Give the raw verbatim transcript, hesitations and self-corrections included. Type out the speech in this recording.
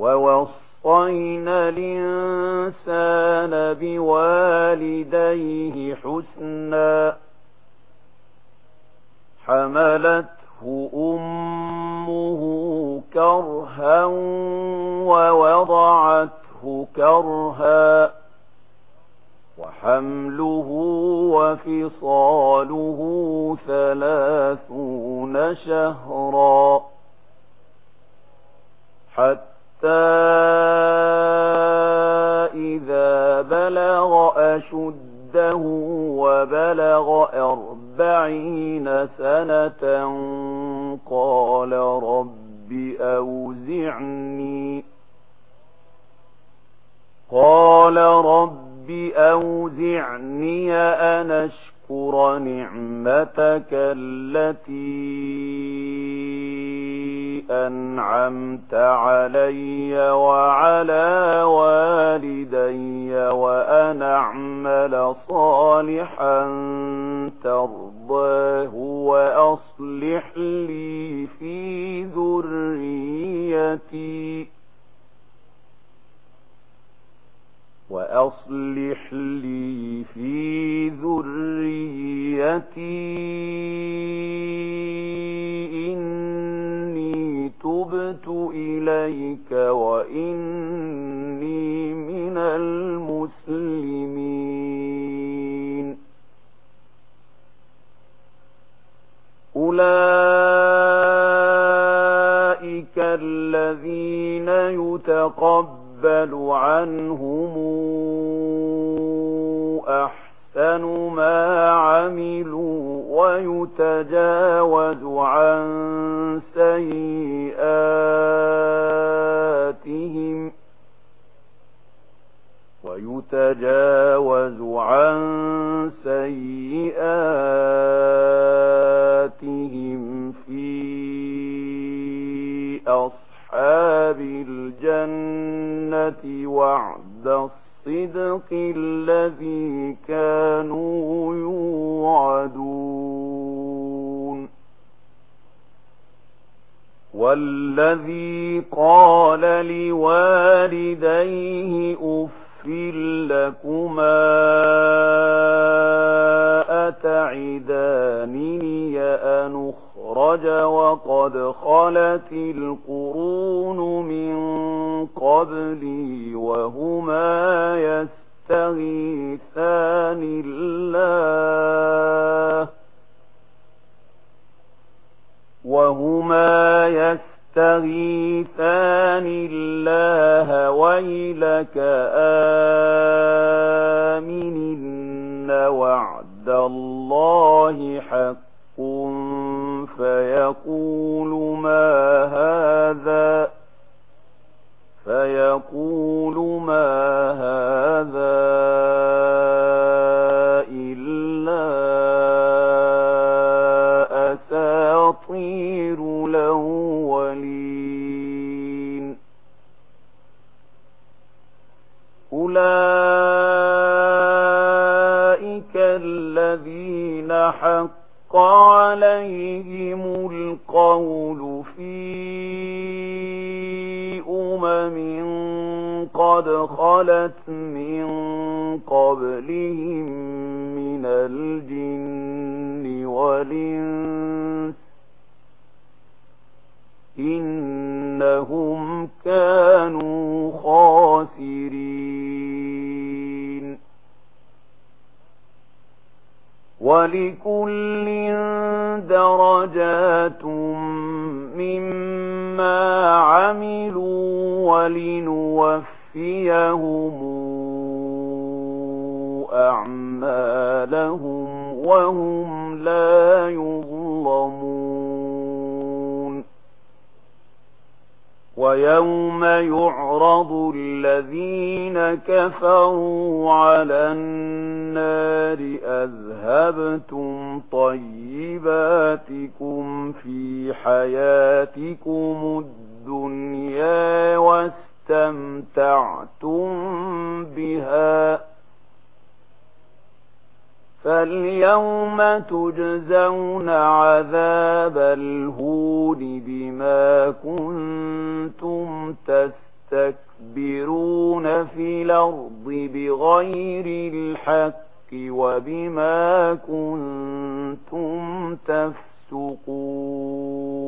ووصينا الإنسان بوالديه حسنا حملته أمه كرها ووضعته كرها وحمله وفصاله ثلاثون شهرا حتى إذا بلغ أشده وبلغ أربعين سنة قال رب أوزعني قال رب أوزعني أن أشكر نعمتك التي أنعمت علي وعلى والدي وأن أعمل صالحا ترضاه وأصلح لي في ذريتي وأصلح لي في ذريتي إني تبت إليك وإني من المسلمين أولئك الذين يتقبلون يقبل عنهم أحسن ما عملوا ويتجاوز عن سيئاتهم ويتجاوز عن سيئاتهم في أصحاب الجنة وعد الصدق الذي كانوا يوعدون والذي قال لوالديه أف لكما أتعدانني أن أخرج وقد خلت القرون من قبلي وهما يستغيثان الله وهما يستغيثان الله ويلك آمن إن وعد الله حق فيقول ما هذا فيقول ما هذا إلا أساطير الأولين أولئك الذين حق عليهم القول في أمم قد خلت من قبلهم من الجن والإنس إنهم كانوا خاسرين ولكل درجات مما عملوا ولنوفيهم أعمالهم وهم لا يظلمون ويوم يعرض الذين كفروا على النار أذهبتم طيباتكم في حياتكم الدنيا واستمتعتم بها فاليوم تجزون عذاب الهون بما كنتم تستكبرون في الأرض بغير الحق وبما كنتم تفسقون